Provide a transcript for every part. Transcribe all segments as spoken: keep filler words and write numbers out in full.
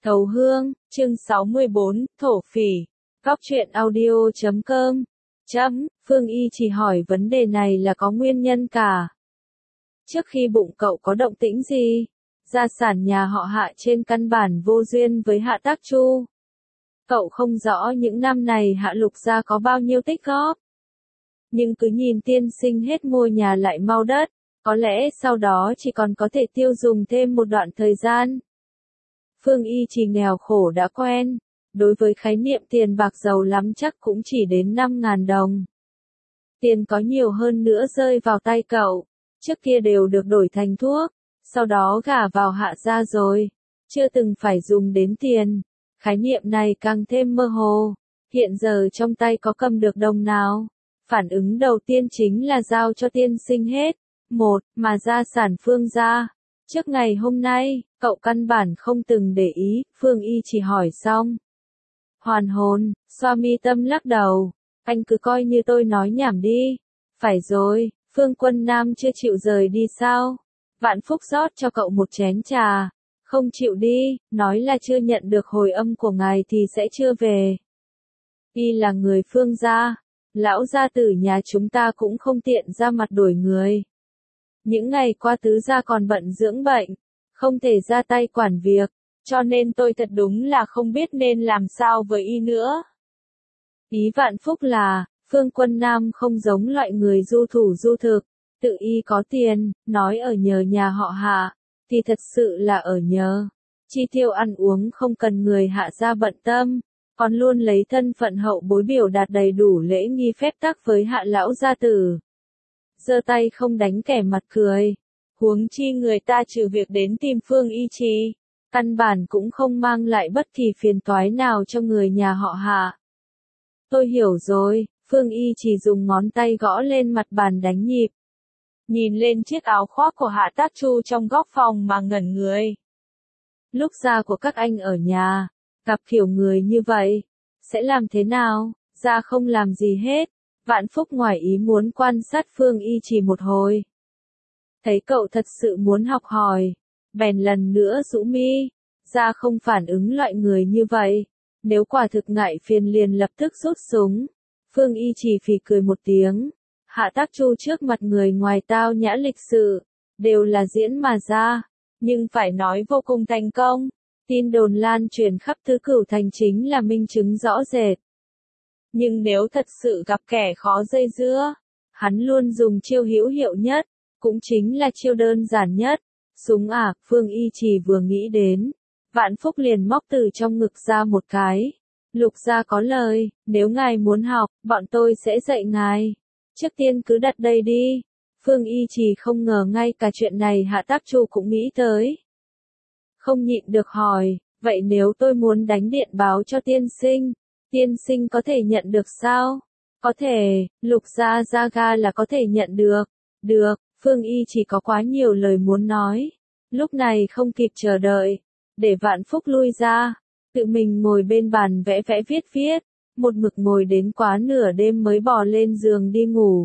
Thấu Hương, chương sáu mươi bốn, Thổ Phỉ. Góc truyện audio chấm com. Chấm, Phương Y chỉ hỏi vấn đề này là có nguyên nhân cả. Trước khi bụng cậu có động tĩnh gì? Gia sản nhà họ Hạ trên căn bản vô duyên với Hạ Tác Chu. Cậu không rõ những năm này Hạ Lục gia có bao nhiêu tích góp. Nhưng cứ nhìn tiên sinh hết mua nhà lại mau đất, có lẽ sau đó chỉ còn có thể tiêu dùng thêm một đoạn thời gian. Phương Y chỉ nghèo khổ đã quen, đối với khái niệm tiền bạc giàu lắm chắc cũng chỉ đến năm ngàn đồng. Tiền có nhiều hơn nữa rơi vào tay cậu, trước kia đều được đổi thành thuốc, sau đó gả vào Hạ gia rồi, chưa từng phải dùng đến tiền. Khái niệm này càng thêm mơ hồ, hiện giờ trong tay có cầm được đồng nào. Phản ứng đầu tiên chính là giao cho tiên sinh hết, một, mà gia sản Phương gia. Trước ngày hôm nay, cậu căn bản không từng để ý, Phương Y chỉ hỏi xong. Hoàn hồn, xoa mi tâm lắc đầu, anh cứ coi như tôi nói nhảm đi. Phải rồi, Phương Quân Nam chưa chịu rời đi sao? Vạn Phúc rót cho cậu một chén trà. Không chịu đi, nói là chưa nhận được hồi âm của ngài thì sẽ chưa về. Y là người Phương gia, lão gia tử nhà chúng ta cũng không tiện ra mặt đuổi người. Những ngày qua tứ gia còn bận dưỡng bệnh, không thể ra tay quản việc, cho nên tôi thật đúng là không biết nên làm sao với y nữa. Ý Vạn Phúc là, Phương Quân Nam không giống loại người du thủ du thực, tự y có tiền, nói ở nhờ nhà họ Hạ, thì thật sự là ở nhờ. Chi tiêu ăn uống không cần người Hạ gia bận tâm, còn luôn lấy thân phận hậu bối biểu đạt đầy đủ lễ nghi phép tắc với Hạ lão gia tử. Giơ tay không đánh kẻ mặt cười, huống chi người ta trừ việc đến tìm Phương Y Trì, căn bản cũng không mang lại bất kỳ phiền toái nào cho người nhà họ Hạ. Tôi hiểu rồi, Phương Y Trì dùng ngón tay gõ lên mặt bàn đánh nhịp. Nhìn lên chiếc áo khoác của Hạ Tác Chu trong góc phòng mà ngẩn người. Lúc gia của các anh ở nhà, gặp kiểu người như vậy, sẽ làm thế nào? Gia không làm gì hết. Vạn Phúc ngoài ý muốn quan sát Phương Y Trì một hồi. Thấy cậu thật sự muốn học hỏi, bèn lần nữa rũ mi. Gia không phản ứng loại người như vậy. Nếu quả thực ngại phiền liền lập tức rút súng. Phương Y Trì phì cười một tiếng. Hạ Tác Chu trước mặt người ngoài tao nhã lịch sự, đều là diễn mà ra, nhưng phải nói vô cùng thành công. Tin đồn lan truyền khắp tứ cửu thành chính là minh chứng rõ rệt. Nhưng nếu thật sự gặp kẻ khó dây dưa, hắn luôn dùng chiêu hữu hiệu nhất, cũng chính là chiêu đơn giản nhất. Súng à, Phương Y Trì vừa nghĩ đến, Vạn Phúc liền móc từ trong ngực ra một cái. Lục gia có lời, nếu ngài muốn học, bọn tôi sẽ dạy ngài. Trước tiên cứ đặt đây đi. Phương Y Trì không ngờ ngay cả chuyện này Hạ Tác Chu cũng nghĩ tới. Không nhịn được hỏi, vậy nếu tôi muốn đánh điện báo cho tiên sinh, tiên sinh có thể nhận được sao? Có thể, Lục gia ra ga là có thể nhận được. Được, Phương Y chỉ có quá nhiều lời muốn nói. Lúc này không kịp chờ đợi, để Vạn Phúc lui ra, tự mình ngồi bên bàn vẽ vẽ viết viết, một mực ngồi đến quá nửa đêm mới bò lên giường đi ngủ.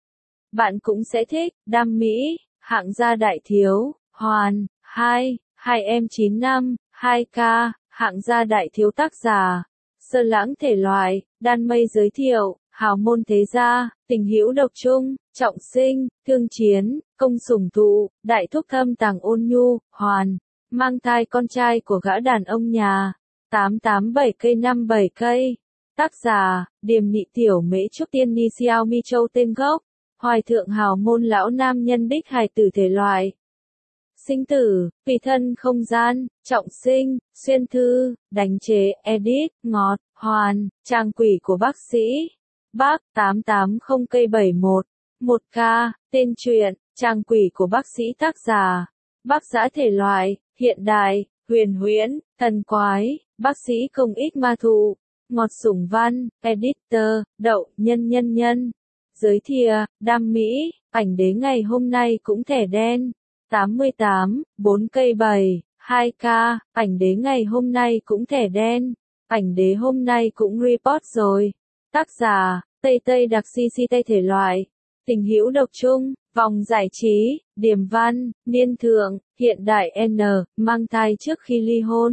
Bạn cũng sẽ thích, Đam Mỹ, hạng gia đại thiếu, Hoàn, hai, hai em chín năm, hai k, hạng gia đại thiếu tác giả, Sơ Lãng thể loại, Đan Mây giới thiệu, hào môn thế gia, tình hữu độc trung, trọng sinh, thương chiến, công sủng thụ, đại thúc thâm tàng ôn nhu, Hoàn, mang thai con trai của gã đàn ông nhà, tám tám bảy cây năm bảy cây. Tác giả, Điềm Nhị Tiểu Mễ Trúc Tiên Ni Xiao Mi Châu tên gốc, Hoài Thượng hào môn lão nam nhân đích hài tử thể loại. Sinh tử, tùy thân không gian, trọng sinh, xuyên thư, đánh chế, edit, ngọt, Hoàn, trang quỷ của bác sĩ. Bác, tám tám không cây bảy một, một k, tên truyện, trang quỷ của bác sĩ tác giả. Bác giã thể loại, hiện đại, huyền huyễn, thần quái, bác sĩ công ích ma thụ. Ngọt sủng văn, editor, đậu, nhân nhân nhân. Giới thiệu, Đam Mỹ, ảnh đế ngày hôm nay cũng thẻ đen. tám mươi tám, bốn cây bảy, hai k, ảnh đế ngày hôm nay cũng thẻ đen. Ảnh đế hôm nay cũng report rồi. Tác giả, Tây Tây đặc si si Tây thể loại. Tình hữu độc trung, vòng giải trí, điềm văn, niên thượng, hiện đại N, mang thai trước khi ly hôn.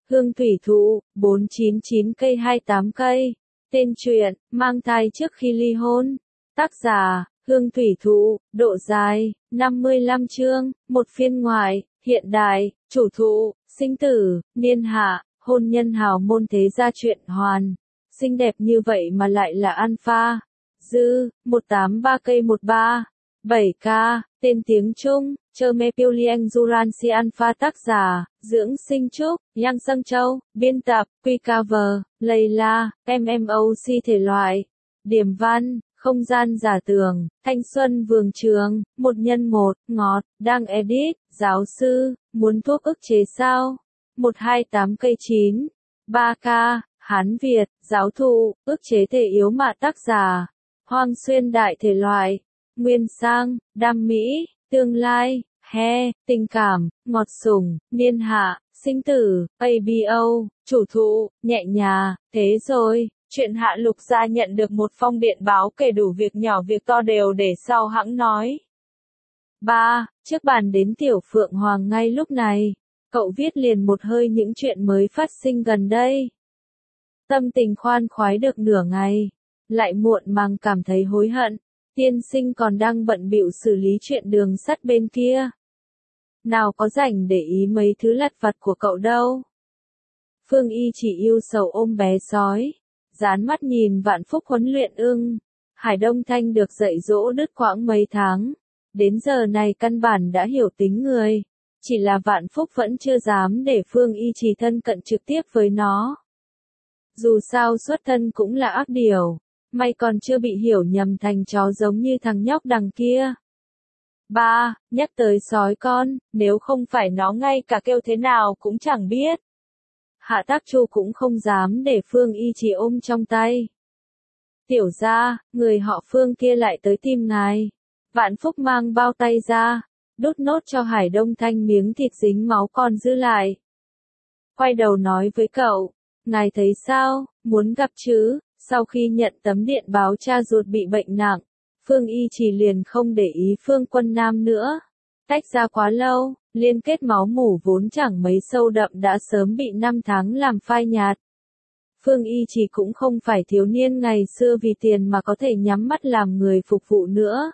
Hương thủy thụ, bốn trăm chín mươi chín cây hai mươi tám cây. Tên truyện, mang thai trước khi ly hôn. Tác giả, Hương thủy thụ, độ dài, năm mươi lăm chương, một phiên ngoại, hiện đại, chủ thụ, sinh tử, niên hạ, hôn nhân hào môn thế gia truyện hoàn. Xinh đẹp như vậy mà lại là alpha. Dư, một tám ba cây một ba. bảy K, tên tiếng Trung, Chermepilienzuransi alpha tác giả, Dưỡng Sinh Trúc, Yang Sâng Châu, biên tập, Quy Cover, Layla, em em o xê thể loại, điểm văn, không gian giả tưởng, thanh xuân vườn trường, một nhân một, ngọt, đang edit, giáo sư, muốn thuốc ức chế sao? một hai tám cây chín. ba K, Hán Việt, giáo thụ, ức chế thể yếu mạ tác giả, Hoang Xuyên đại thể loại, Nguyên Sang, Đam Mỹ, Tương lai, He, Tình cảm, Ngọt sủng, Niên hạ, Sinh tử, a bê o, chủ thụ, Nhẹ nhà, thế rồi, chuyện Hạ Lục Gia nhận được một phong điện báo kể đủ việc nhỏ việc to đều để sau hẵng nói. ba Trước bàn đến Tiểu Phượng Hoàng ngay lúc này, cậu viết liền một hơi những chuyện mới phát sinh gần đây. Tâm tình khoan khoái được nửa ngày, lại muộn màng cảm thấy hối hận. Tiên sinh còn đang bận bịu xử lý chuyện đường sắt bên kia. Nào có rảnh để ý mấy thứ lặt vặt của cậu đâu. Phương Y chỉ yêu sầu ôm bé sói, dán mắt nhìn Vạn Phúc huấn luyện ưng. Hải Đông Thanh được dạy dỗ đứt quãng mấy tháng. Đến giờ này căn bản đã hiểu tính người. Chỉ là Vạn Phúc vẫn chưa dám để Phương Y chỉ thân cận trực tiếp với nó. Dù sao xuất thân cũng là ác điều. May còn chưa bị hiểu nhầm thành chó giống như thằng nhóc đằng kia. ba Nhắc tới sói con, nếu không phải nó ngay cả kêu thế nào cũng chẳng biết. Hạ Tác Chu cũng không dám để Phương Y chỉ ôm trong tay. Tiểu gia, người họ Phương kia lại tới tìm ngài. Vạn Phúc mang bao tay ra, đút nốt cho Hải Đông Thanh miếng thịt dính máu còn giữ lại. Quay đầu nói với cậu, ngài thấy sao, muốn gặp chứ? Sau khi nhận tấm điện báo cha ruột bị bệnh nặng, Phương Y chỉ liền không để ý Phương Quân Nam nữa. Tách ra quá lâu, liên kết máu mủ vốn chẳng mấy sâu đậm đã sớm bị năm tháng làm phai nhạt. Phương Y chỉ cũng không phải thiếu niên ngày xưa vì tiền mà có thể nhắm mắt làm người phục vụ nữa.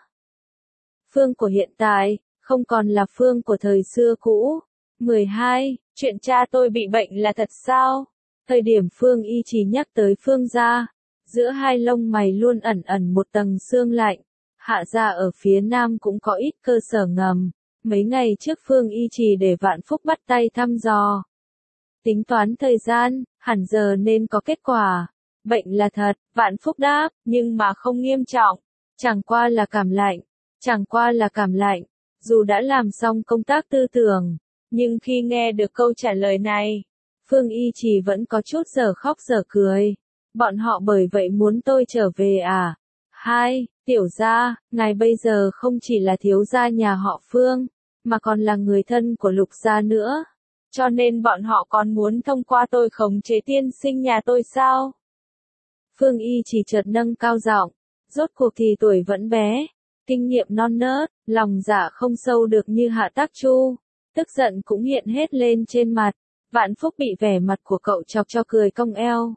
Phương của hiện tại, không còn là Phương của thời xưa cũ. mười hai Chuyện cha tôi bị bệnh là thật sao? Thời điểm Phương Y chỉ nhắc tới Phương gia, giữa hai lông mày luôn ẩn ẩn một tầng sương lạnh. Hạ gia ở phía nam cũng có ít cơ sở ngầm. Mấy ngày trước Phương Y chỉ để Vạn Phúc bắt tay thăm dò. Tính toán thời gian, hẳn giờ nên có kết quả. Bệnh là thật, Vạn Phúc đáp, nhưng mà không nghiêm trọng. Chẳng qua là cảm lạnh. Chẳng qua là cảm lạnh. Dù đã làm xong công tác tư tưởng, nhưng khi nghe được câu trả lời này, Phương Y chỉ vẫn có chút giờ khóc giờ cười. Bọn họ bởi vậy muốn tôi trở về à? Hai, tiểu gia, ngài bây giờ không chỉ là thiếu gia nhà họ Phương, mà còn là người thân của Lục gia nữa. Cho nên bọn họ còn muốn thông qua tôi khống chế tiên sinh nhà tôi sao? Phương Y chỉ chợt nâng cao giọng, rốt cuộc thì tuổi vẫn bé, kinh nghiệm non nớt, lòng dạ không sâu được như Hạ Tác Chu. Tức giận cũng hiện hết lên trên mặt. Vạn Phúc bị vẻ mặt của cậu chọc cho cười cong eo.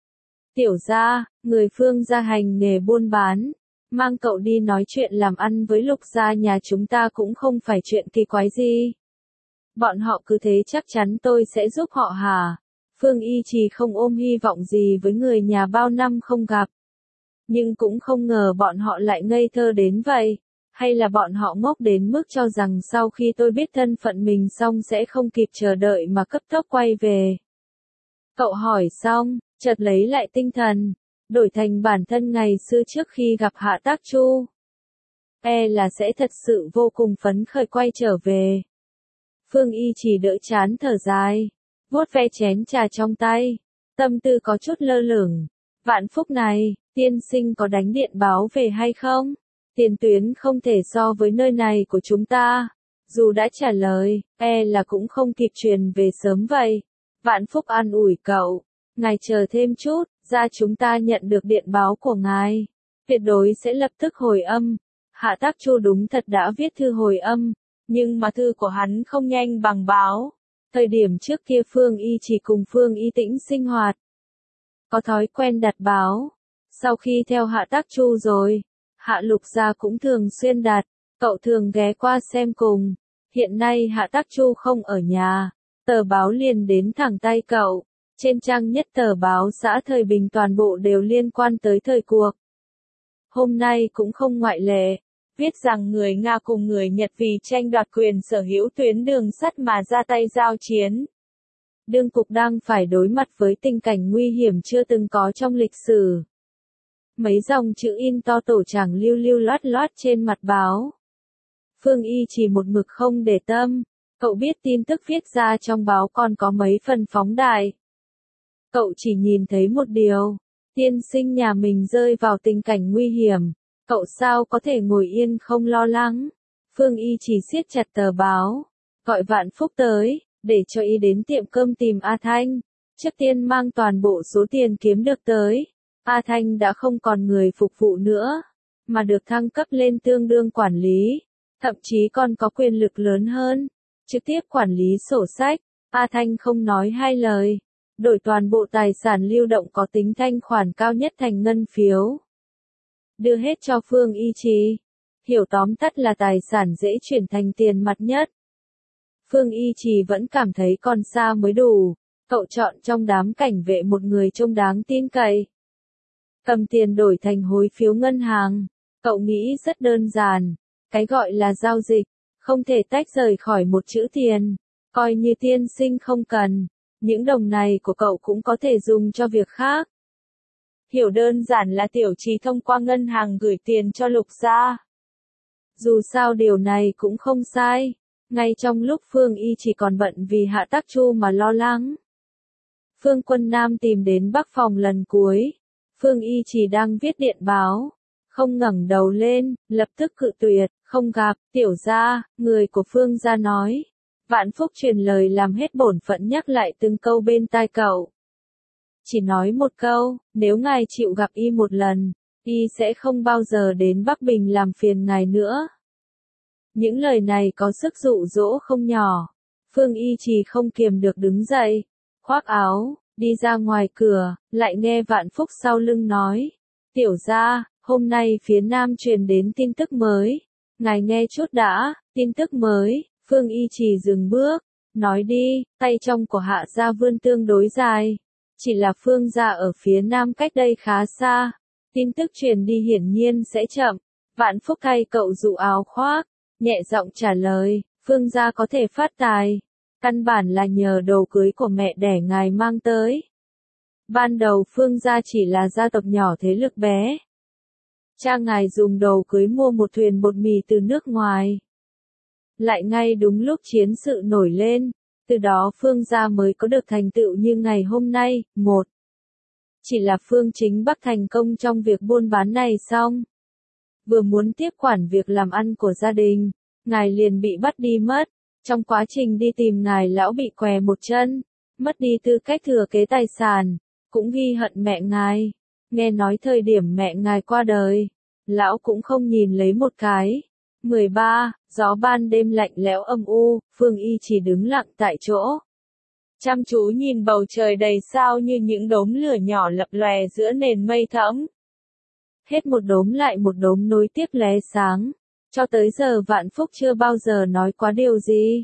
Tiểu gia, người Phương gia hành nghề buôn bán, mang cậu đi nói chuyện làm ăn với Lục gia nhà chúng ta cũng không phải chuyện kỳ quái gì. Bọn họ cứ thế chắc chắn tôi sẽ giúp họ hả? Phương Y chỉ không ôm hy vọng gì với người nhà bao năm không gặp. Nhưng cũng không ngờ bọn họ lại ngây thơ đến vậy. Hay là bọn họ ngốc đến mức cho rằng sau khi tôi biết thân phận mình xong sẽ không kịp chờ đợi mà cấp tốc quay về. Cậu hỏi xong, chợt lấy lại tinh thần, đổi thành bản thân ngày xưa trước khi gặp Hạ Tác Chu. E là sẽ thật sự vô cùng phấn khởi quay trở về. Phương Y chỉ đỡ chán thở dài, vuốt ve chén trà trong tay, tâm tư có chút lơ lửng. Vạn Phúc này, tiên sinh có đánh điện báo về hay không? Tiền tuyến không thể so với nơi này của chúng ta. Dù đã trả lời, e là cũng không kịp truyền về sớm vậy. Vạn Phúc an ủi cậu, ngài chờ thêm chút, ra chúng ta nhận được điện báo của ngài. Tuyệt đối sẽ lập tức hồi âm. Hạ Tác Chu đúng thật đã viết thư hồi âm, nhưng mà thư của hắn không nhanh bằng báo. Thời điểm trước kia Phương Y chỉ cùng Phương Y Tĩnh sinh hoạt. Có thói quen đặt báo. Sau khi theo Hạ Tác Chu rồi, Hạ Lục gia cũng thường xuyên đặt, cậu thường ghé qua xem cùng. Hiện nay Hạ Tác Chu không ở nhà, tờ báo liền đến thẳng tay cậu. Trên trang nhất tờ báo xã Thời Bình toàn bộ đều liên quan tới thời cuộc. Hôm nay cũng không ngoại lệ, viết rằng người Nga cùng người Nhật vì tranh đoạt quyền sở hữu tuyến đường sắt mà ra tay giao chiến. Đương cục đang phải đối mặt với tình cảnh nguy hiểm chưa từng có trong lịch sử. Mấy dòng chữ in to tổ chảng lưu lưu loát loát trên mặt báo. Phương Y chỉ một mực không để tâm, cậu biết tin tức viết ra trong báo còn có mấy phần phóng đại. Cậu chỉ nhìn thấy một điều, tiên sinh nhà mình rơi vào tình cảnh nguy hiểm, cậu sao có thể ngồi yên không lo lắng. Phương Y chỉ siết chặt tờ báo, gọi Vạn Phúc tới, để cho y đến tiệm cơm tìm A Thanh, trước tiên mang toàn bộ số tiền kiếm được tới. A Thanh đã không còn người phục vụ nữa, mà được thăng cấp lên tương đương quản lý, thậm chí còn có quyền lực lớn hơn, trực tiếp quản lý sổ sách. A Thanh không nói hai lời, đổi toàn bộ tài sản lưu động có tính thanh khoản cao nhất thành ngân phiếu. Đưa hết cho Phương Y Trì. Hiểu tóm tắt là tài sản dễ chuyển thành tiền mặt nhất. Phương Y Trì vẫn cảm thấy còn xa mới đủ, cậu chọn trong đám cảnh vệ một người trông đáng tin cậy. Cầm tiền đổi thành hối phiếu ngân hàng, cậu nghĩ rất đơn giản, cái gọi là giao dịch, không thể tách rời khỏi một chữ tiền, coi như tiên sinh không cần, những đồng này của cậu cũng có thể dùng cho việc khác. Hiểu đơn giản là Tiểu Trì thông qua ngân hàng gửi tiền cho Lục gia. Dù sao điều này cũng không sai, ngay trong lúc Phương Y chỉ còn bận vì Hạ Tác Chu mà lo lắng. Phương Quân Nam tìm đến Bắc phòng lần cuối, Phương Y chỉ đang viết điện báo, không ngẩng đầu lên, lập tức cự tuyệt, không gặp. Tiểu gia, người của Phương gia nói. Vạn Phúc truyền lời làm hết bổn phận nhắc lại từng câu bên tai cậu. Chỉ nói một câu, nếu ngài chịu gặp y một lần, y sẽ không bao giờ đến Bắc Bình làm phiền ngài nữa. Những lời này có sức dụ dỗ không nhỏ. Phương Y chỉ không kiềm được đứng dậy, khoác áo, đi ra ngoài cửa, lại nghe Vạn Phúc sau lưng nói. Tiểu gia, hôm nay phía Nam truyền đến tin tức mới. Ngài nghe chút đã, tin tức mới. Phương Y chỉ dừng bước, nói đi, tay trong của Hạ gia vươn tương đối dài. Chỉ là Phương gia ở phía Nam cách đây khá xa. Tin tức truyền đi hiển nhiên sẽ chậm. Vạn Phúc thay cậu dụ áo khoác, nhẹ giọng trả lời, Phương gia có thể phát tài. Căn bản là nhờ đồ cưới của mẹ đẻ ngài mang tới. Ban đầu Phương gia chỉ là gia tộc nhỏ thế lực bé. Cha ngài dùng đồ cưới mua một thuyền bột mì từ nước ngoài. Lại ngay đúng lúc chiến sự nổi lên, từ đó Phương gia mới có được thành tựu như ngày hôm nay. Một, chỉ là Phương Chính Bắc thành công trong việc buôn bán này xong. Vừa muốn tiếp quản việc làm ăn của gia đình, ngài liền bị bắt đi mất. Trong quá trình đi tìm ngài lão bị què một chân, mất đi tư cách thừa kế tài sản, cũng ghi hận mẹ ngài. Nghe nói thời điểm mẹ ngài qua đời, lão cũng không nhìn lấy một cái. mười ba. Gió ban đêm lạnh lẽo âm u, Phương Y chỉ đứng lặng tại chỗ. Chăm chú nhìn bầu trời đầy sao như những đốm lửa nhỏ lập lòe giữa nền mây thẫm. Hết một đốm lại một đốm nối tiếp lóe sáng. Cho tới giờ Vạn Phúc chưa bao giờ nói quá điều gì.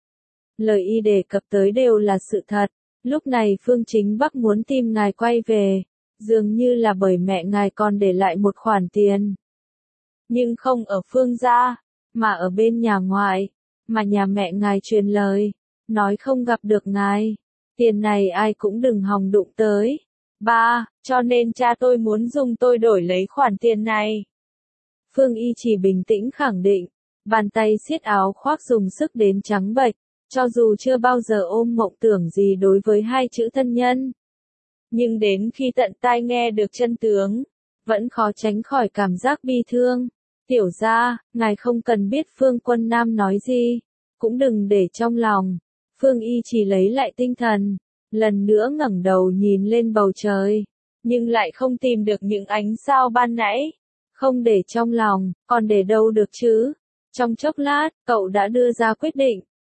Lời y đề cập tới đều là sự thật. Lúc này Phương Chính Bắc muốn tìm ngài quay về, dường như là bởi mẹ ngài còn để lại một khoản tiền. Nhưng không ở Phương gia, mà ở bên nhà ngoại, mà nhà mẹ ngài truyền lời, nói không gặp được ngài. Tiền này ai cũng đừng hòng đụng tới. Ba, cho nên cha tôi muốn dùng tôi đổi lấy khoản tiền này. Phương Y chỉ bình tĩnh khẳng định, bàn tay siết áo khoác dùng sức đến trắng bệch, cho dù chưa bao giờ ôm mộng tưởng gì đối với hai chữ thân nhân. Nhưng đến khi tận tai nghe được chân tướng, vẫn khó tránh khỏi cảm giác bi thương. Tiểu gia, ngài không cần biết Phương Quân Nam nói gì, cũng đừng để trong lòng. Phương Y chỉ lấy lại tinh thần, lần nữa ngẩng đầu nhìn lên bầu trời, nhưng lại không tìm được những ánh sao ban nãy. Không để trong lòng, còn để đâu được chứ? Trong chốc lát, cậu đã đưa ra quyết định,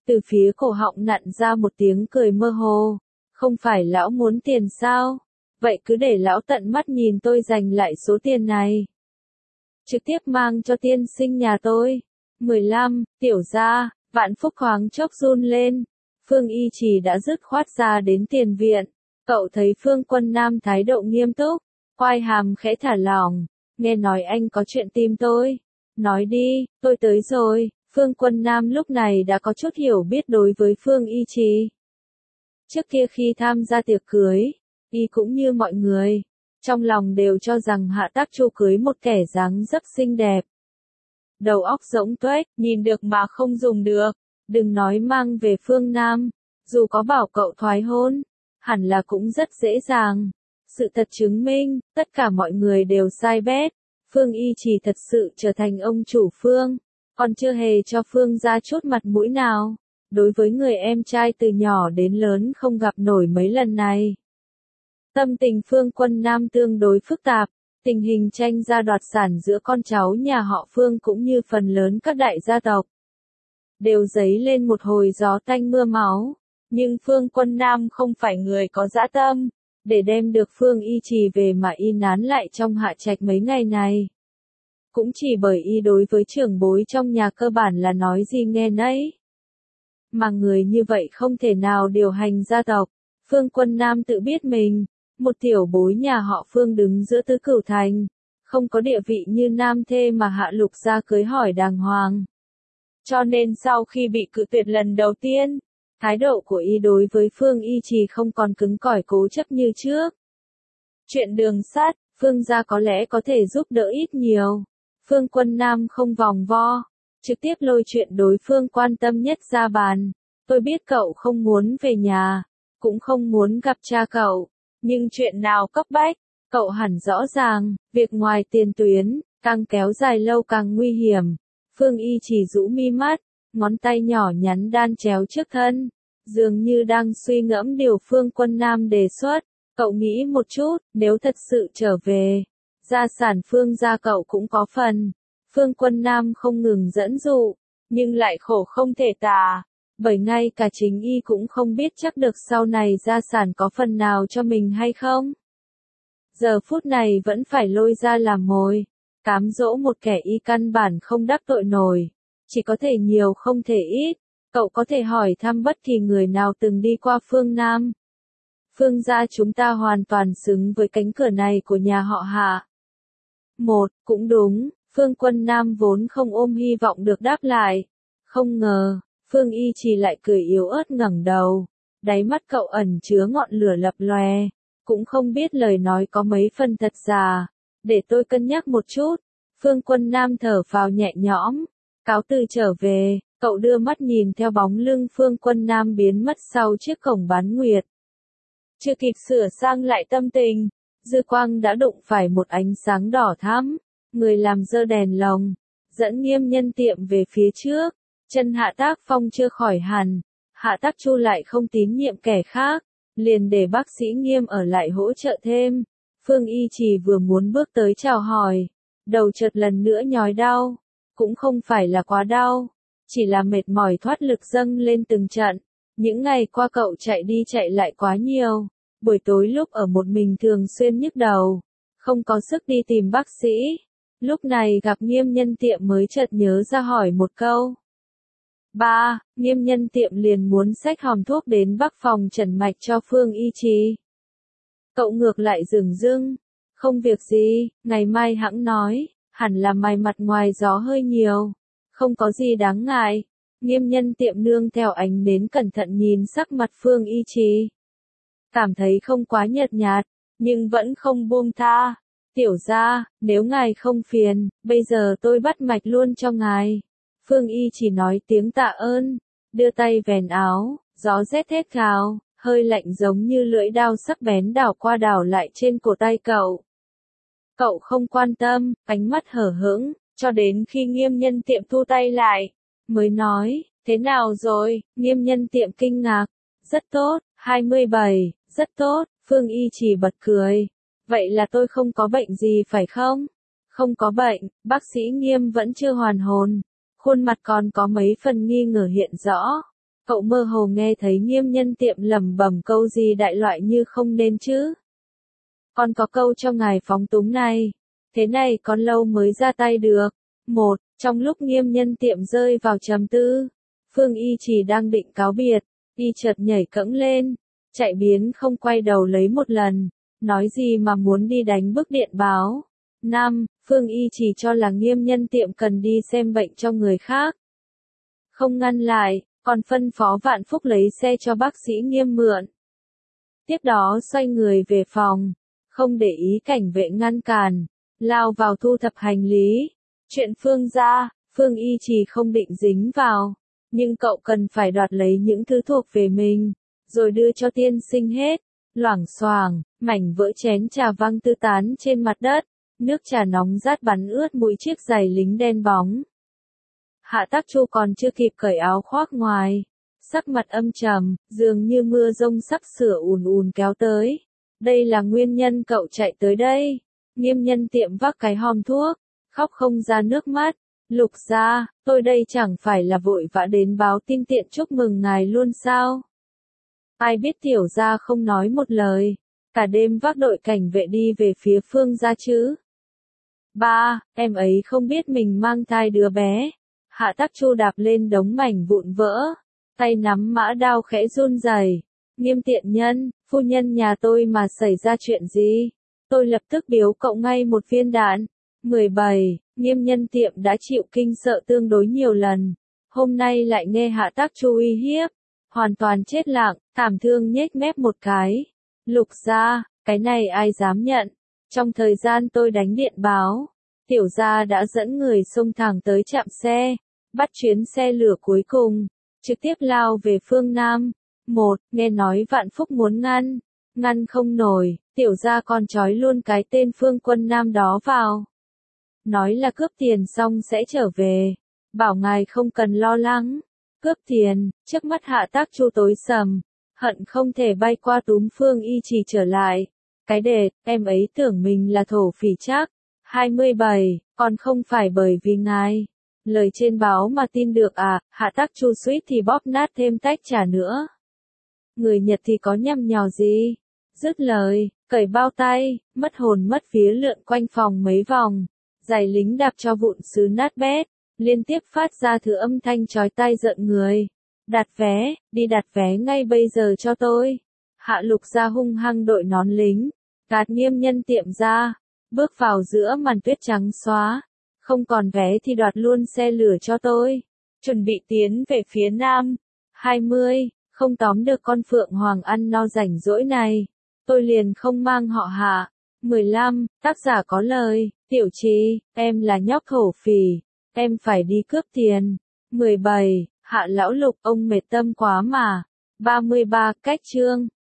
Từ phía cổ họng nặn ra một tiếng cười mơ hồ. Không phải lão muốn tiền sao? Vậy cứ để lão tận mắt nhìn tôi giành lại số tiền này. Trực tiếp mang cho tiên sinh nhà tôi. mười lăm, tiểu gia, Vạn Phúc thoáng chốc run lên. Phương Y Trì đã dứt khoát ra đến tiền viện. Cậu thấy Phương Quân Nam thái độ nghiêm túc, quai hàm khẽ thả lỏng. Nghe nói anh có chuyện tìm tôi. Nói đi, tôi tới rồi. Phương Quân Nam lúc này đã có chút hiểu biết đối với Phương Y Trì. Trước kia khi tham gia tiệc cưới, y cũng như mọi người, trong lòng đều cho rằng Hạ Tác Chu cưới một kẻ dáng dấp xinh đẹp. Đầu óc rỗng tuếch, nhìn được mà không dùng được, đừng nói mang về phương Nam, dù có bảo cậu thoái hôn, hẳn là cũng rất dễ dàng. Sự thật chứng minh, tất cả mọi người đều sai bét, Phương Y Trì thật sự trở thành ông chủ Phương, còn chưa hề cho Phương ra chút mặt mũi nào, đối với người em trai từ nhỏ đến lớn không gặp nổi mấy lần này. Tâm tình Phương Quân Nam tương đối phức tạp, tình hình tranh gia đoạt sản giữa con cháu nhà họ Phương cũng như phần lớn các đại gia tộc, đều dấy lên một hồi gió tanh mưa máu, nhưng Phương Quân Nam không phải người có dã tâm, để đem được Phương Y Trì về mà y nán lại trong Hạ Trạch mấy ngày này. Cũng chỉ bởi y đối với trưởng bối trong nhà cơ bản là nói gì nghe nấy. Mà người như vậy không thể nào điều hành gia tộc. Phương Quân Nam tự biết mình, một tiểu bối nhà họ Phương đứng giữa tứ cửu thành, không có địa vị như nam thê mà Hạ Lục gia cưới hỏi đàng hoàng. Cho nên sau khi bị cự tuyệt lần đầu tiên, thái độ của y đối với Phương Y Trì không còn cứng cỏi cố chấp như trước. Chuyện đường sắt, Phương gia có lẽ có thể giúp đỡ ít nhiều. Phương Quân Nam không vòng vo, trực tiếp lôi chuyện đối phương quan tâm nhất ra bàn. Tôi biết cậu không muốn về nhà, cũng không muốn gặp cha cậu, nhưng chuyện nào cấp bách, cậu hẳn rõ ràng, việc ngoài tiền tuyến, càng kéo dài lâu càng nguy hiểm. Phương Y Trì rũ mi mắt, ngón tay nhỏ nhắn đan chéo trước thân, dường như đang suy ngẫm điều Phương Quân Nam đề xuất. Cậu nghĩ một chút, nếu thật sự trở về, gia sản Phương gia cậu cũng có phần. Phương Quân Nam không ngừng dẫn dụ, nhưng lại khổ không thể tả, bởi ngay cả chính y cũng không biết chắc được sau này gia sản có phần nào cho mình hay không. Giờ phút này vẫn phải lôi ra làm mồi, cám dỗ một kẻ y căn bản không đắc tội nổi, chỉ có thể nhiều không thể ít. Cậu có thể hỏi thăm bất kỳ người nào từng đi qua phương Nam. Phương gia chúng ta hoàn toàn xứng với cánh cửa này của nhà họ Hạ. Một, cũng đúng, Phương Quân Nam vốn không ôm hy vọng được đáp lại. Không ngờ, Phương Y Trì lại cười yếu ớt ngẩng đầu, đáy mắt cậu ẩn chứa ngọn lửa lập lòe, cũng không biết lời nói có mấy phần thật giả, để tôi cân nhắc một chút. Phương Quân Nam thở phào nhẹ nhõm, cáo từ trở về, cậu đưa mắt nhìn theo bóng lưng Phương Quân Nam biến mất sau chiếc cổng bán nguyệt. Chưa kịp sửa sang lại tâm tình, dư quang đã đụng phải một ánh sáng đỏ thắm, người làm dơ đèn lồng, dẫn Nghiêm Nhân Tiệm về phía trước. Chân Hạ Tác Phong chưa khỏi hẳn, Hạ Tác Chu lại không tín nhiệm kẻ khác, liền để bác sĩ Nghiêm ở lại hỗ trợ thêm. Phương Y Trì vừa muốn bước tới chào hỏi, đầu chợt lần nữa nhói đau, cũng không phải là quá đau, chỉ là mệt mỏi thoát lực dâng lên từng trận. Những ngày qua cậu chạy đi chạy lại quá nhiều, buổi tối lúc ở một mình thường xuyên nhức đầu, không có sức đi tìm bác sĩ. Lúc này gặp Nghiêm Nhân Tiệm mới chợt nhớ ra hỏi một câu. Ba, Nghiêm Nhân Tiệm liền muốn xách hòm thuốc đến Bắc phòng trần mạch cho Phương Y Trì. Cậu ngược lại dửng dưng, không việc gì, ngày mai hẵng nói, hẳn là mày mặt ngoài gió hơi nhiều, không có gì đáng ngại. Nghiêm Nhân Tiệm nương theo ánh nến cẩn thận nhìn sắc mặt Phương Y Trì, cảm thấy không quá nhợt nhạt, nhưng vẫn không buông tha. Tiểu gia, nếu ngài không phiền, bây giờ tôi bắt mạch luôn cho ngài. Phương Y chỉ nói tiếng tạ ơn, đưa tay vèn áo, gió rét hết gào, hơi lạnh giống như lưỡi dao sắc bén đảo qua đảo lại trên cổ tay cậu. Cậu không quan tâm, ánh mắt hở hững, cho đến khi Nghiêm Nhân Tiệm thu tay lại, mới nói, thế nào rồi? Nghiêm Nhân Tiệm kinh ngạc, rất tốt, hai mươi bảy, rất tốt. Phương Y chỉ bật cười, vậy là tôi không có bệnh gì phải không? Không có bệnh. Bác sĩ Nghiêm vẫn chưa hoàn hồn, khuôn mặt còn có mấy phần nghi ngờ hiện rõ. Cậu mơ hồ nghe thấy Nghiêm Nhân Tiệm lẩm bẩm câu gì đại loại như không nên chứ. Còn có câu cho ngài phóng túng này. Thế này còn lâu mới ra tay được. Một, trong lúc Nghiêm Nhân Tiệm rơi vào trầm tư, Phương Y Trì đang định cáo biệt, y chợt nhảy cẫng lên, chạy biến không quay đầu lấy một lần, nói gì mà muốn đi đánh bức điện báo. Năm, Phương Y Trì cho là Nghiêm Nhân Tiệm cần đi xem bệnh cho người khác. Không ngăn lại, còn phân phó Vạn Phúc lấy xe cho bác sĩ Nghiêm mượn. Tiếp đó xoay người về phòng, không để ý cảnh vệ ngăn cản, lao vào thu thập hành lý. Chuyện Phương gia, Phương Y Trì không định dính vào, nhưng cậu cần phải đoạt lấy những thứ thuộc về mình, rồi đưa cho tiên sinh hết. Loảng xoảng, mảnh vỡ chén trà văng tứ tán trên mặt đất, nước trà nóng rát bắn ướt mũi chiếc giày lính đen bóng. Hạ Tắc Chu còn chưa kịp cởi áo khoác ngoài, sắc mặt âm trầm, dường như mưa rông sắp sửa ùn ùn kéo tới. Đây là nguyên nhân cậu chạy tới đây. Nghiêm Nhân Tiệm vác cái hòm thuốc, khóc không ra nước mắt. Lục gia, tôi đây chẳng phải là vội vã đến báo tin tiện chúc mừng ngài luôn sao? Ai biết tiểu gia không nói một lời, cả đêm vác đội cảnh vệ đi về phía Phương gia chứ. Ba, em ấy không biết mình mang thai đứa bé. Hạ Tắc Chu đạp lên đống mảnh vụn vỡ, tay nắm mã đao khẽ run rẩy. Nghiêm tiện nhân, phu nhân nhà tôi mà xảy ra chuyện gì? Tôi lập tức biếu cậu ngay một viên đạn. mười bảy, Nghiêm Nhân Tiệm đã chịu kinh sợ tương đối nhiều lần. Hôm nay lại nghe Hạ Tắc Chu uy hiếp. Hoàn toàn chết lặng, thảm thương nhếch mép một cái. Lục gia, cái này ai dám nhận? Trong thời gian tôi đánh điện báo, tiểu gia đã dẫn người xông thẳng tới trạm xe, bắt chuyến xe lửa cuối cùng, trực tiếp lao về phương Nam. Một, nghe nói Vạn Phúc muốn ngăn, ngăn không nổi, tiểu gia còn trói luôn cái tên Phương Quân Nam đó vào. Nói là cướp tiền xong sẽ trở về, bảo ngài không cần lo lắng. Cướp tiền, trước mắt Hạ Tắc Chu tối sầm, hận không thể bay qua túm Phương Y Trì trở lại. Cái đệt, em ấy tưởng mình là thổ phỉ chắc. hai mươi bảy, còn không phải bởi vì ngài. Lời trên báo mà tin được à, Hạ Tắc Chu suýt thì bóp nát thêm tách trà nữa. Người Nhật thì có nhăm nhò gì? Dứt lời, cởi bao tay, mất hồn mất vía lượn quanh phòng mấy vòng. Giày lính đạp cho vụn sứ nát bét, liên tiếp phát ra thứ âm thanh chói tai giận người. Đặt vé, đi đặt vé ngay bây giờ cho tôi. Hạ Lục gia hung hăng đội nón lính, gạt Nghiêm Nhân Tiệm ra, bước vào giữa màn tuyết trắng xóa. Không còn vé thì đoạt luôn xe lửa cho tôi. Chuẩn bị tiến về phía Nam. hai mươi, không tóm được con Phượng Hoàng ăn no rảnh rỗi này, tôi liền không mang họ Hạ. mười lăm, tác giả có lời, Tiểu Trì, em là nhóc thổ phỉ, em phải đi cướp tiền. mười bảy, Hạ Lão Lục, ông mệt tâm quá mà. ba mươi ba, cách chương.